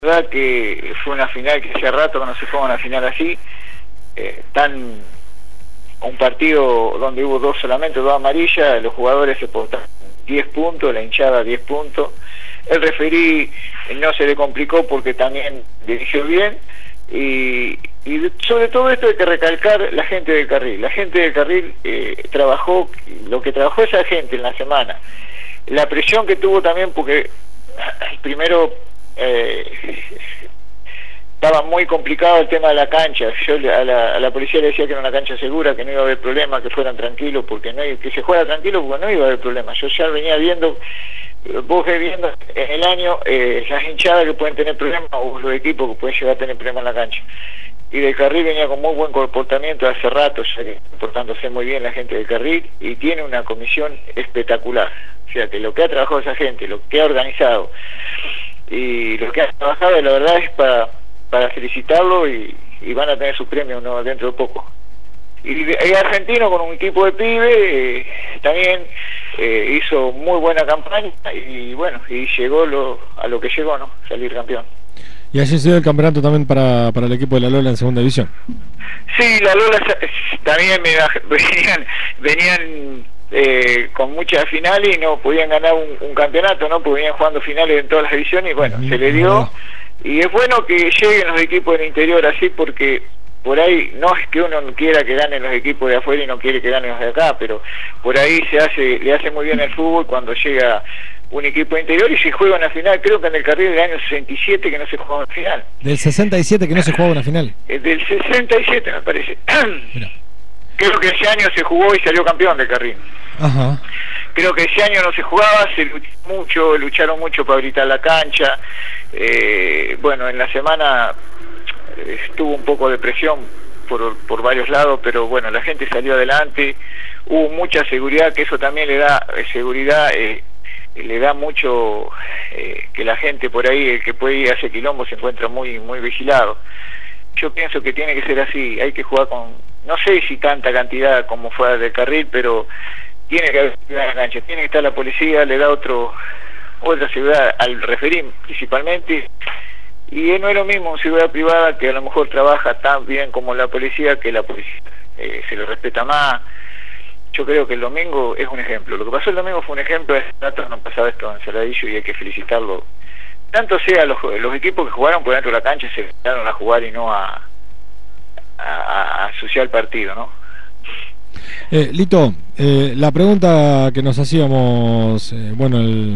La verdad que fue una final que hace rato que no se juega una final así, un partido donde hubo dos amarillas, los jugadores se portaron 10 puntos, la hinchada 10 puntos, el referí no se le complicó porque también dirigió bien, y sobre todo esto hay que recalcar la gente del carril trabajó, lo que trabajó esa gente en la semana, la presión que tuvo también porque primero estaba muy complicado el tema de la cancha. Yo a la policía le decía que era una cancha segura, que no iba a haber problema, que fueran tranquilos, porque que se juega tranquilo porque no iba a haber problema. Yo ya venía viendo, vos ves viendo en el año las hinchadas que pueden tener problemas o los equipos que pueden llegar a tener problemas en la cancha. Y del carril venía con muy buen comportamiento hace rato, ya que portándose muy bien la gente del carril, y tiene una comisión espectacular. O sea que lo que ha trabajado esa gente, lo que ha organizado y lo que ha trabajado, la verdad es para felicitarlo, y van a tener su premio, ¿no?, dentro de poco. Y Argentino, con un equipo de pibe, también hizo muy buena campaña, y bueno, y llegó a lo que llegó, ¿no?, salir campeón. Y allí se dio el campeonato también para el equipo de la Lola en segunda división. Sí, la Lola también venían con muchas finales y no podían ganar un campeonato, ¿no?, porque venían jugando finales en todas las divisiones, y bueno, se le dio. Y es bueno que lleguen los equipos del interior así, porque por ahí no es que uno quiera que ganen los equipos de afuera y no quiere que ganen los de acá, pero por ahí le hace muy bien el fútbol cuando llega un equipo de interior y se juega una final. Creo que en el carril del año 67 que no se jugaba una final. ¿Del 67 que no se jugaba una final? Del 67 me parece. Creo que ese año se jugó y salió campeón del carril. Ajá. Creo que ese año no se jugaba, lucharon mucho para habilitar la cancha. Bueno, en la semana estuvo un poco de presión por varios lados, pero bueno, la gente salió adelante, hubo mucha seguridad, que eso también le da seguridad, le da mucho, que la gente por ahí, el que puede ir a ese quilombo, se encuentra muy vigilado. Yo pienso que tiene que ser así, hay que jugar con, no sé si tanta cantidad como fue del carril, pero tiene que haber seguridad en la cancha, tiene que estar la policía, le da otra seguridad al referí principalmente, y no es lo mismo una seguridad privada que a lo mejor trabaja tan bien como la policía, que la policía se le respeta más. Yo creo que el domingo es un ejemplo, lo que pasó el domingo fue un ejemplo, hace rato no pasaba esto en Saladillo y hay que felicitarlo, tanto sea los equipos que jugaron por dentro de la cancha, se quedaron a jugar y no a asociar el partido, ¿no? Lito, la pregunta que nos hacíamos, bueno,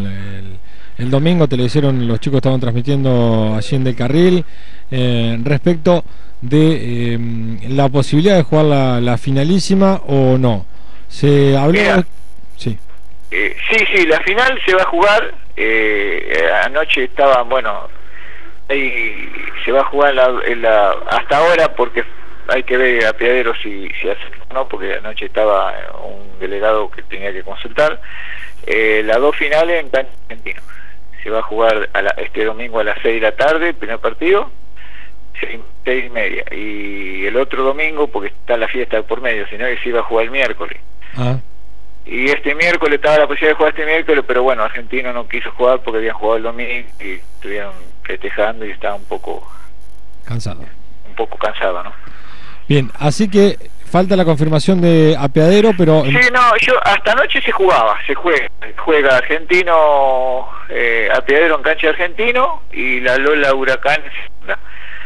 el domingo te lo hicieron, los chicos estaban transmitiendo allí en Del Carril, respecto de la posibilidad de jugar la finalísima o no. Se habló... Sí. Sí, la final se va a jugar, anoche estaba, bueno, ahí se va a jugar hasta ahora, porque hay que ver a Piadero si hace o no, porque anoche estaba un delegado que tenía que consultar. Las dos finales en cancha Argentino. Se va a jugar este domingo a las 6 de la tarde, el primer partido, 6:30. Y el otro domingo, porque está la fiesta por medio, sino que se iba a jugar el miércoles. Y este miércoles estaba la posibilidad de jugar este miércoles, pero bueno, Argentino no quiso jugar porque habían jugado el domingo y estuvieron festejando y estaba un poco cansado, ¿no? Bien, así que falta la confirmación de Apeadero, pero... Sí, no, hasta anoche se juega Argentino, Apeadero en cancha de Argentino y la Lola Huracán en segunda.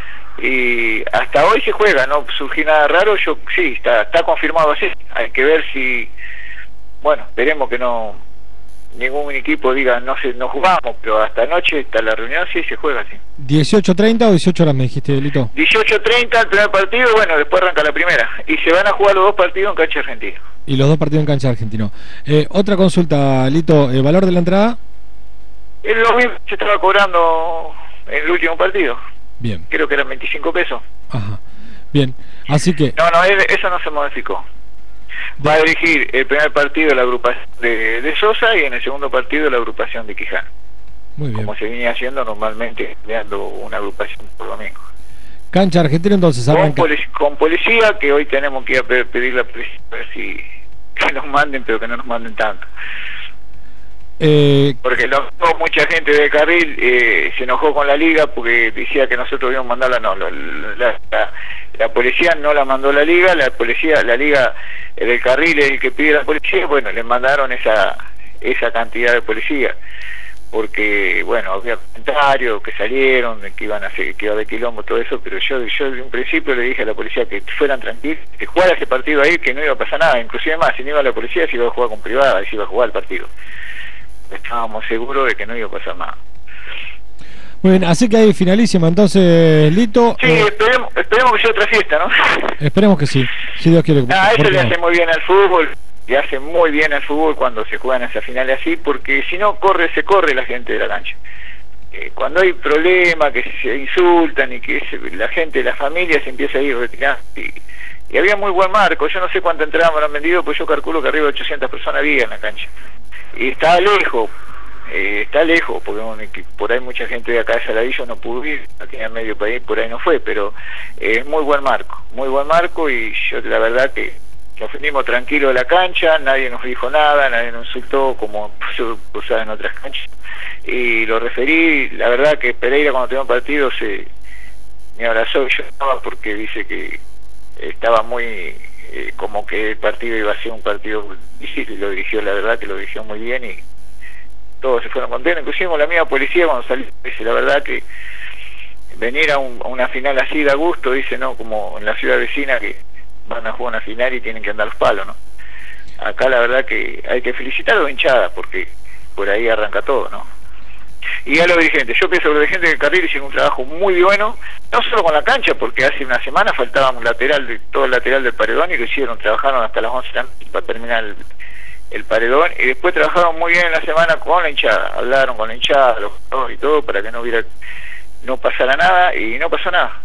Y hasta hoy se juega, no surgió nada raro, sí, está confirmado así, hay que ver si, bueno, esperemos que ningún equipo diga no jugamos, pero hasta anoche está la reunión, sí se juega así. 18:30 o 18 horas me dijiste, Lito. 18:30 el primer partido, bueno, después arranca la primera, y se van a jugar los dos partidos en cancha Argentina. Y los dos partidos en cancha Argentino. Otra consulta, Lito, ¿el valor de la entrada? Es lo mismo que se estaba cobrando en el último partido. Bien. Creo que eran 25 pesos. Ajá. Bien, así que... No, eso no se modificó. Va a dirigir el primer partido la agrupación de Sosa y en el segundo partido la agrupación de Quijano. Muy bien. Como se venía haciendo normalmente, creando una agrupación por domingo. Cancha Argentina entonces arranca. Con policía, que hoy tenemos que ir a pedir la policía, a ver si que nos manden, pero que no nos manden tanto. 18:30 Porque mucha gente de Carril se enojó con la liga porque decía que nosotros íbamos a mandarla. No, la policía no la mandó la liga, la liga del Carril es el que pide la policía. Bueno, le mandaron esa cantidad de policía, porque bueno, había comentarios que salieron de que iba a haber quilombo, todo eso, pero yo de un principio le dije a la policía que fueran tranquilos, que jugara ese partido ahí, que no iba a pasar nada. Inclusive más, si no iba a la policía, se iba a jugar con privada, se iba a jugar el partido. Estábamos seguros de que no iba a pasar nada. Muy bien, así que ahí finalísima entonces, Lito. Sí, esperemos que sea otra fiesta, ¿no? Esperemos que sí, si Dios quiere. Eso le hace muy bien al fútbol, le hace muy bien al fútbol cuando se juegan esas finales así, porque si no se corre la gente de la cancha. Cuando hay problemas, que se insultan y que la gente, la familia se empieza a ir retirando. Y había muy buen marco, yo no sé cuántas entradas me han vendido, pues yo calculo que arriba de 800 personas había en la cancha. Y está lejos, porque por ahí mucha gente de acá de Saladillo no pudo ir, no tenía medio para ir, por ahí no fue, pero es muy buen marco, y yo la verdad que nos venimos tranquilos de la cancha, nadie nos dijo nada, nadie nos insultó como usaba en otras canchas, y lo referí, la verdad que Pereira cuando tenía un partido me abrazó y yo estaba porque dice que estaba muy... como que el partido iba a ser un partido difícil, y lo dirigió, la verdad que lo dirigió muy bien y todos se fueron contentos, inclusive la misma policía cuando salió, dice la verdad que venir a una final así da gusto, dice, no como en la ciudad vecina que van a jugar una final y tienen que andar los palos, ¿no? Acá la verdad que hay que felicitar a los hinchadas porque por ahí arranca todo, ¿no? Y a los dirigentes, yo pienso que los dirigentes del Carril hicieron un trabajo muy bueno, no solo con la cancha, porque hace una semana faltaba un lateral, todo el lateral del paredón, y lo hicieron, trabajaron hasta las 11 de la noche para terminar el paredón, y después trabajaron muy bien en la semana con la hinchada, hablaron con la hinchada, los jugadores y todo, para que no pasara nada, y no pasó nada.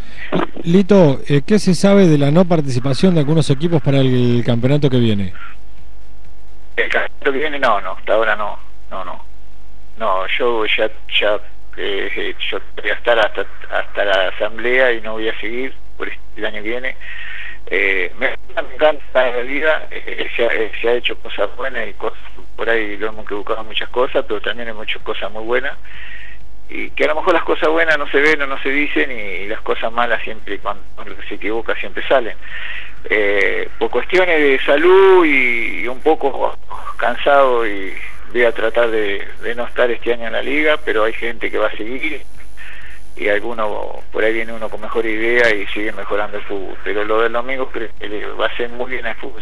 Lito, ¿qué se sabe de la no participación de algunos equipos para el campeonato que viene? El campeonato que viene no, hasta ahora no. No, yo yo voy a estar hasta la asamblea y no voy a seguir por el año que viene. Me encanta la vida, se ha hecho cosas buenas y cosas, por ahí lo hemos equivocado en muchas cosas, pero también hemos hecho cosas muy buenas, y que a lo mejor las cosas buenas no se ven o no se dicen, y las cosas malas siempre, cuando se equivoca, siempre salen. Por cuestiones de salud y un poco cansado, y voy a tratar de no estar este año en la liga, pero hay gente que va a seguir, y alguno, por ahí viene uno con mejor idea y sigue mejorando el fútbol. Pero lo del domingo creo que va a ser muy bien el fútbol.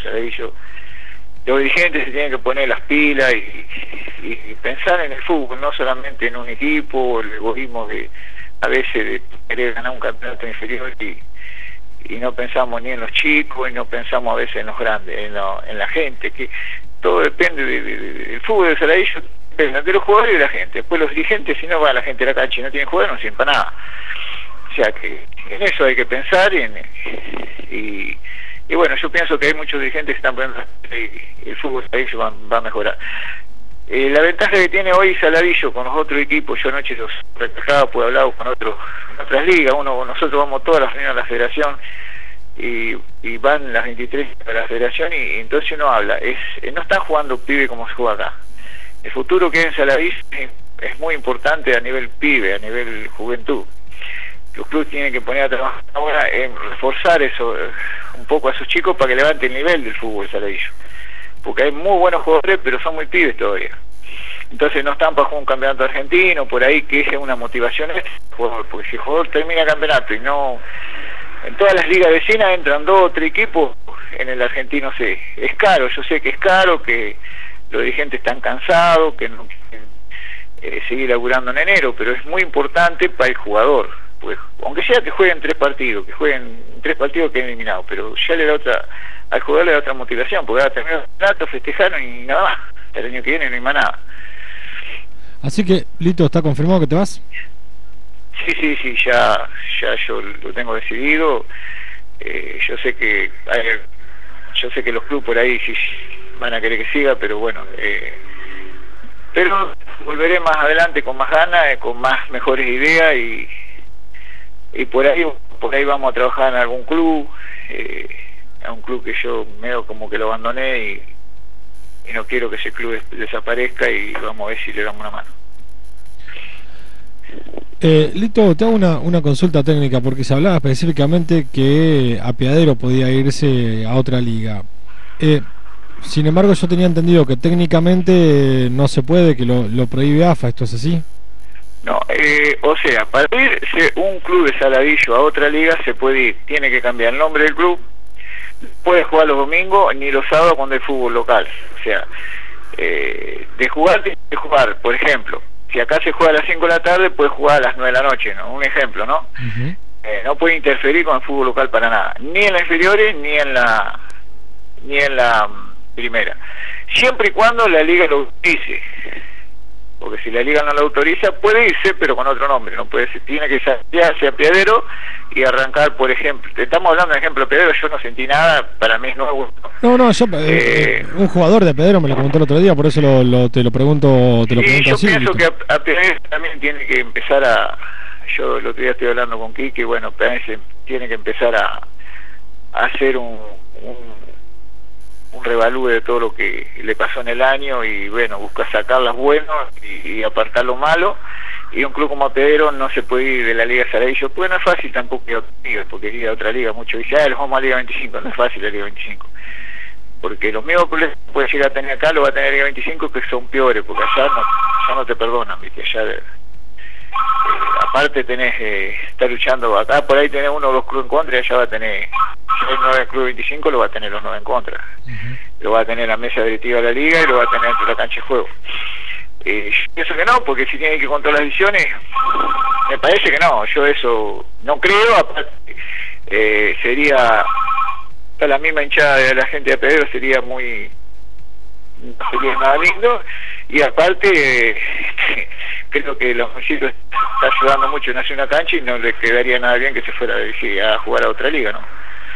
Los dirigentes se tienen que poner las pilas y pensar en el fútbol, no solamente en un equipo, el egoísmo de a veces de querer ganar un campeonato inferior, y no pensamos ni en los chicos, y no pensamos a veces en los grandes, en la gente, que todo depende del fútbol de Saladillo, de los jugadores y de la gente. Después los dirigentes, si no va la gente a la cancha y no tienen jugadores, no sirven para nada. O sea que en eso hay que pensar, y bueno, yo pienso que hay muchos dirigentes que están poniendo, y el fútbol de Saladillo va a mejorar. La ventaja que tiene hoy Saladillo con los otros equipos, yo anoche los reflejaba, pues he hablado con otras ligas, nosotros vamos todas las reuniones a la federación, y van las 23 a la federación, y entonces uno habla, no están jugando pibe como se juega acá. El futuro que hay en Saladillo es muy importante a nivel pibe, a nivel juventud. Los clubes tienen que poner a trabajar ahora en reforzar eso, un poco a esos chicos, para que levanten el nivel del fútbol de Saladillo, porque hay muy buenos jugadores, pero son muy pibes todavía. Entonces no están para jugar un campeonato argentino, por ahí, que es una motivación porque si el jugador termina el campeonato y no... En todas las ligas vecinas entran 2 o 3 equipos, en el argentino es caro, yo sé que es caro, que los dirigentes están cansados, que no quieren seguir laburando en enero, pero es muy importante para el jugador, pues, aunque sea que jueguen 3 partidos, que han eliminado, pero ya al jugador le da otra motivación, porque ahora terminó el campeonato, festejaron y nada más, el año que viene no hay más nada. Así que, Lito, ¿está confirmado que te vas? Sí, ya yo lo tengo decidido. Yo sé que los clubes por ahí sí van a querer que siga, pero bueno, pero volveré más adelante con más ganas, con más mejores ideas, y por ahí vamos a trabajar en algún club, a un club que yo medio como que lo abandoné, y no quiero que ese club desaparezca, y vamos a ver si le damos una mano. Lito, te hago una consulta técnica, porque se hablaba específicamente que Apeadero podía irse a otra liga. Sin embargo, yo tenía entendido que técnicamente no se puede, que lo prohíbe AFA. ¿Esto es así? No, o sea, para irse un club de Saladillo a otra liga se puede ir, tiene que cambiar el nombre del club, puede jugar los domingos ni los sábados cuando hay fútbol local. O sea, de jugar, tiene que jugar, por ejemplo, si acá se juega a las 5 de la tarde, puede jugar a las 9 de la noche, ¿no? Un ejemplo, ¿no? No puede interferir con el fútbol local para nada, ni en las inferiores ni en la primera, siempre y cuando la liga lo dice. Porque si la liga no lo autoriza, puede irse, pero con otro nombre, no puede ser, tiene que salirse a Apeadero y arrancar, por ejemplo, estamos hablando de ejemplo Apeadero, yo no sentí nada, para mí es nuevo. No, yo, un jugador de Apeadero me lo comentó el otro día, por eso te lo pregunto yo así. Pienso que Apeadero también tiene que empezar yo el otro día estoy hablando con Quique, bueno, Apeadero tiene que empezar a hacer un revalúe de todo lo que le pasó en el año, y bueno, busca sacar las buenas y apartar lo malo, y un club como Apeadero no se puede ir de la Liga Saladillo, pues no es fácil tampoco ir a otra liga, porque ir a otra liga, muchos dicen, los vamos a Liga 25, no es fácil la Liga 25, porque los mismos problemas que puede llegar a tener acá, lo va a tener Liga 25, que son peores, porque allá no te perdonan, ¿viste? Allá aparte tenés, está luchando, acá por ahí tenés 1 o 2 clubes en contra, y allá va a tener, si hay 9 clubes 25, lo va a tener los 9 en contra. Lo va a tener la mesa directiva de la liga y lo va a tener dentro de la cancha de juego. Yo pienso que no, porque si tiene que controlar las decisiones, me parece que no, yo eso no creo. Aparte, sería la misma hinchada de la gente de Apeadero, sería nada lindo, y aparte creo que los municipios está ayudando mucho en hacer una cancha, y no le quedaría nada bien que se fuera a jugar a otra liga, ¿no?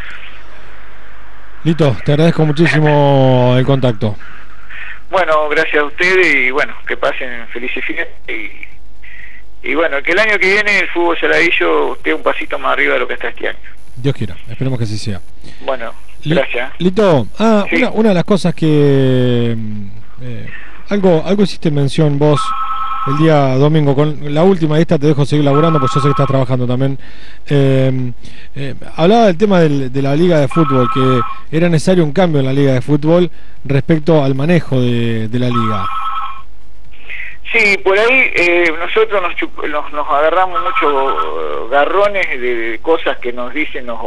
Lito, te agradezco muchísimo el contacto. Bueno, gracias a ustedes, y bueno, que pasen felices fiestas, y bueno, que el año que viene el fútbol Saladillo esté un pasito más arriba de lo que está este año. Dios quiera, esperemos que así sea. Bueno, gracias. Lito, sí. una de las cosas que algo hiciste mención vos el día domingo, con la última esta te dejo seguir laburando, porque yo sé que estás trabajando también. Hablaba del tema de la liga de fútbol, que era necesario un cambio en la liga de fútbol respecto al manejo de la liga. Sí, por ahí nosotros nos agarramos muchos garrones de cosas que nos dicen, la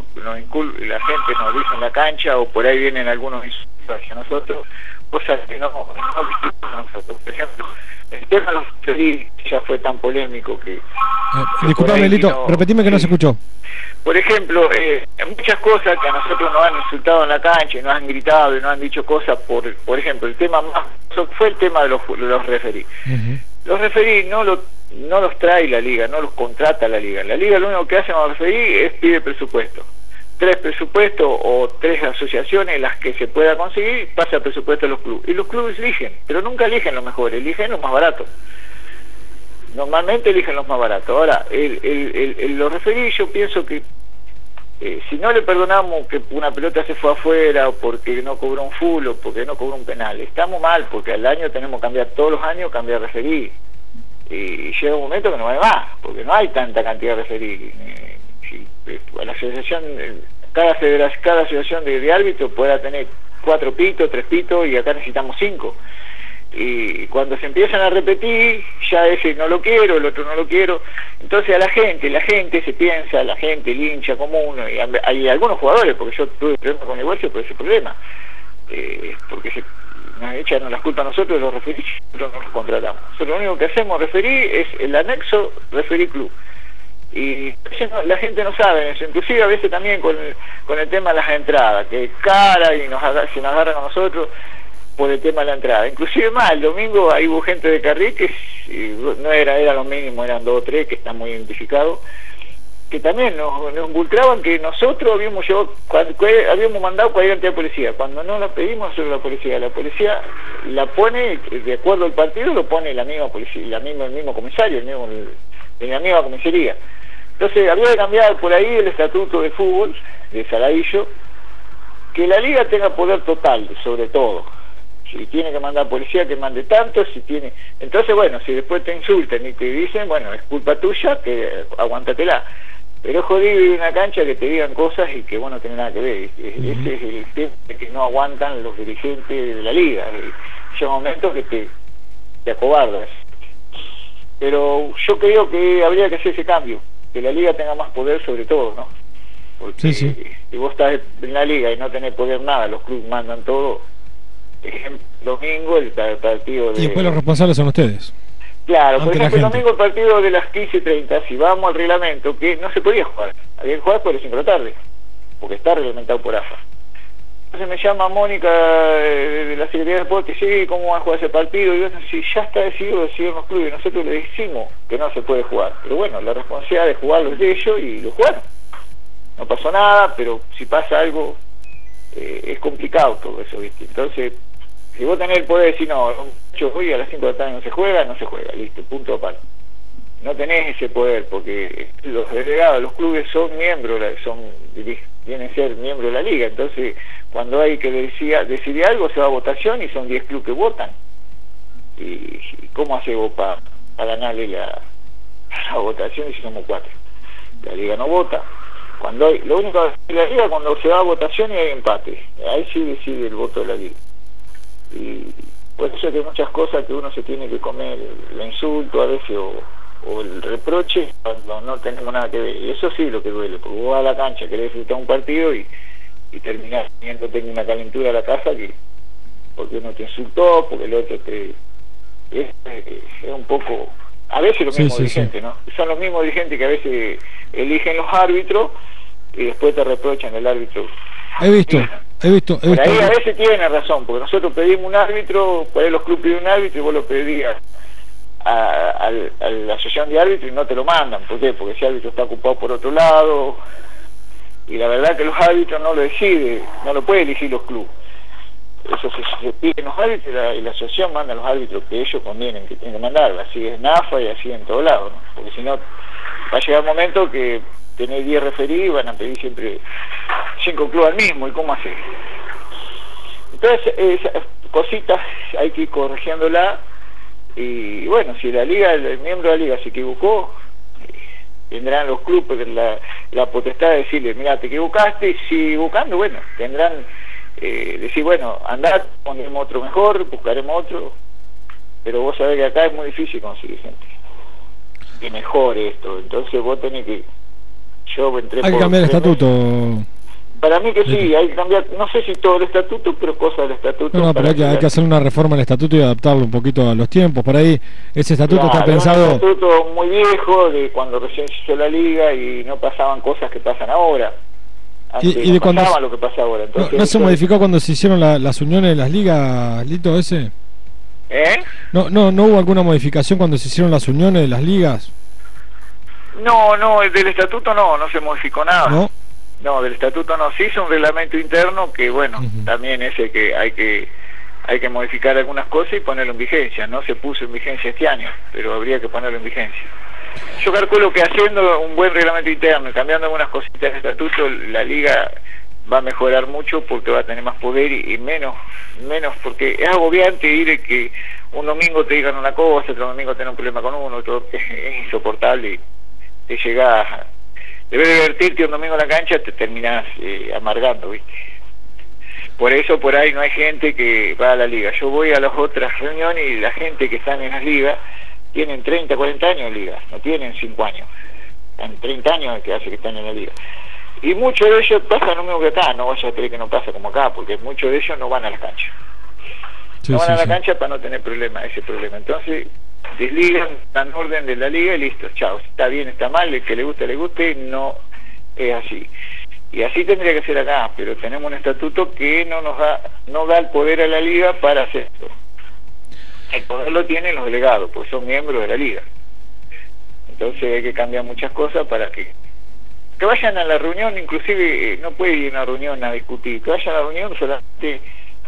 gente nos dice en la cancha, o por ahí vienen algunos insultos hacia nosotros, cosas que no nosotros. Por ejemplo, el tema de los referees ya fue tan polémico que disculpame, Lito, repetime que no se escuchó. Por ejemplo, muchas cosas que a nosotros nos han insultado en la cancha y nos han gritado y nos han dicho cosas, por ejemplo, el tema más fue el tema de los referees. Los referees no los trae la liga, no los contrata la liga. La liga lo único que hace con los referees es pide presupuesto. 3 presupuestos o 3 asociaciones, las que se pueda conseguir, pasa el presupuesto a los clubes. Y los clubes eligen, pero nunca eligen los mejores, eligen los más baratos. Normalmente eligen los más baratos. Ahora, los referees, yo pienso que si no le perdonamos que una pelota se fue afuera, o porque no cobró un full, o porque no cobró un penal, estamos mal, porque al año tenemos que cambiar, todos los años cambiar referee. Y llega un momento que no hay más, porque no hay tanta cantidad de referee. La asociación, cada asociación de árbitros pueda tener 4 pitos, 3 pitos, y acá necesitamos 5. Y cuando se empiezan a repetir, ya ese no lo quiero, el otro no lo quiero. Entonces a la gente se piensa, el hincha común, y hay algunos jugadores, porque yo tuve problemas con el negocio por ese problema, porque nos echaron las culpas a nosotros de los referís, nosotros no los contratamos. Nosotros lo único que hacemos referí es el anexo referí club. Y la gente no sabe eso, inclusive a veces también con el tema de las entradas, que es cara y se nos agarran a nosotros por el tema de la entrada. Inclusive más, el domingo ahí hubo gente de Carril que no era lo mínimo, eran 2 o 3 que están muy identificados, que también nos involucraban que nosotros habíamos mandado cualquier cantidad de policía. Cuando no la pedimos nosotros la policía la pone, de acuerdo al partido, lo pone la misma policía, el mismo comisario, la misma comisaría. Entonces había que cambiar por ahí el estatuto de fútbol de Saladillo, que la liga tenga poder total sobre todo, Si tiene que mandar policía, que mande tanto. Si tiene, entonces bueno, si después te insultan y te dicen, bueno, es culpa tuya, que aguántatela. Pero es jodido ir a una cancha que te digan cosas y que vos no tenés nada que ver. Ese es el tema que no aguantan los dirigentes de la liga. Llega un momento que te acobardas. Pero yo creo que habría que hacer ese cambio, que la liga tenga más poder sobre todo, ¿no? Porque si vos estás en la liga y no tenés poder nada, los clubes mandan todo. Ejemplo, domingo el partido de... Y después los responsables son ustedes. Claro, por ejemplo, el domingo el partido de las 15:30, si vamos al reglamento, que no se podía jugar, había que jugar por las 5 de la tarde, porque está reglamentado por AFA. Entonces me llama Mónica de la Secretaría de Deportes, sí, ¿cómo va a jugar ese partido? Y yo, si ya está decidido los clubes, nosotros le decimos que no se puede jugar. Pero bueno, la responsabilidad de jugarlo es de ellos y lo jugaron. No pasó nada, pero si pasa algo, es complicado todo eso, ¿viste? Entonces, si vos tenés el poder de decir, no, yo voy a las 5 de la tarde no se juega, listo, punto aparte. No tenés ese poder, porque los delegados, los clubes son miembros, vienen a ser miembros de la liga, entonces cuando hay que decidir algo se va a votación y son 10 clubes que votan. ¿Y cómo hace vos para ganarle la votación si somos 4? La liga no vota. Lo único que la liga cuando se va a votación y hay empate, ahí sí decide el voto de la liga. Y por eso que muchas cosas que uno se tiene que comer el insulto a veces o el reproche cuando no tenemos nada que ver, y eso sí lo que duele, porque vos vas a la cancha, querés disfrutar un partido y terminás teniéndote una calentura a la casa porque uno te insultó, porque el otro es un poco, a veces los mismos dirigentes, ¿no? Son los mismos dirigentes que a veces eligen los árbitros y después te reprochan el árbitro. He visto. Por ahí a veces tiene razón, porque nosotros pedimos un árbitro, por ahí los clubes piden un árbitro y vos lo pedías a la asociación de árbitros y no te lo mandan. ¿Por qué? Porque ese árbitro está ocupado por otro lado, y la verdad que los árbitros no lo deciden, no lo pueden elegir los clubes. Eso se piden los árbitros y la asociación manda a los árbitros que ellos convienen, que tienen que mandar, así es NAFA y así en todos lados, ¿no? Porque si no, va a llegar un momento que tenés 10 referidos y van a pedir siempre 5 clubes al mismo, ¿y cómo hacer? Entonces, esas cositas hay que ir corrigiéndola, y bueno, si la liga, el miembro de la liga se equivocó, tendrán los clubes la potestad de decirle, mira, te equivocaste, y si equivocando, bueno, tendrán decir, bueno, andá, pondremos otro mejor, buscaremos otro, pero vos sabés que acá es muy difícil conseguir gente que mejore esto, entonces vos tenés que... Hay que cambiar el estatuto. Para mí que sí, hay que cambiar, no sé si todo el estatuto, pero cosas del estatuto. No, pero hay que hacer una reforma al estatuto y adaptarlo un poquito a los tiempos. Por ahí, ese estatuto está pensado... Es un estatuto muy viejo, de cuando recién se hizo la liga y no pasaban cosas que pasan ahora. Antes y de cuando pasaba lo que pasa ahora. Entonces, ¿No se modificó cuando se hicieron las uniones de las ligas, Lito, ese? ¿No hubo alguna modificación cuando se hicieron las uniones de las ligas? No, del estatuto no se modificó nada. No, del estatuto no. Se hizo un reglamento interno que, bueno, también ese que hay que modificar algunas cosas y ponerlo en vigencia. No se puso en vigencia este año, pero habría que ponerlo en vigencia. Yo calculo que haciendo un buen reglamento interno y cambiando algunas cositas del estatuto, la liga va a mejorar mucho porque va a tener más poder y menos, porque es agobiante ir que un domingo te digan una cosa, otro domingo tener un problema con uno, otro es insoportable y te llegás, debes divertirte un domingo en la cancha, te terminás amargando, ¿viste? Por eso por ahí no hay gente que va a la liga. Yo voy a las otras reuniones y la gente que están en las ligas tienen 30, 40 años en liga, no tienen 5 años, están 30 años que hace que están en la liga. Y muchos de ellos pasan lo mismo que acá, no vayas a creer que no pasa como acá, porque muchos de ellos no van a las canchas. No van a la cancha para no tener ese problema. Entonces, desligan, dan orden de la liga y listo, chao. Está bien, está mal, el que le guste, no es así. Y así tendría que ser acá, pero tenemos un estatuto que no da el poder a la liga para hacer esto. El poder lo tienen los delegados, porque son miembros de la liga. Entonces hay que cambiar muchas cosas para que vayan a la reunión, inclusive no puede ir a una reunión a discutir, que vayan a la reunión solamente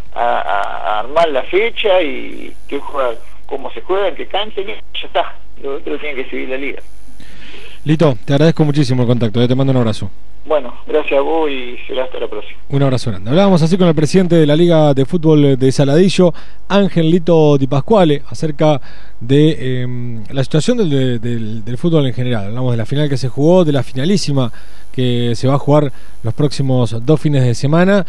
a armar la fecha y qué juega, cómo se juega, en qué cancha, y ya está. Lo otro tiene que seguir la liga. Lito, te agradezco muchísimo el contacto, te mando un abrazo. Bueno, gracias a vos y será hasta la próxima. Un abrazo grande. Hablábamos así con el presidente de la Liga de Fútbol de Saladillo, Ángel Lito Di Pasquale, acerca de la situación del fútbol en general. Hablamos de la final que se jugó, de la finalísima que se va a jugar los próximos 2 fines de semana.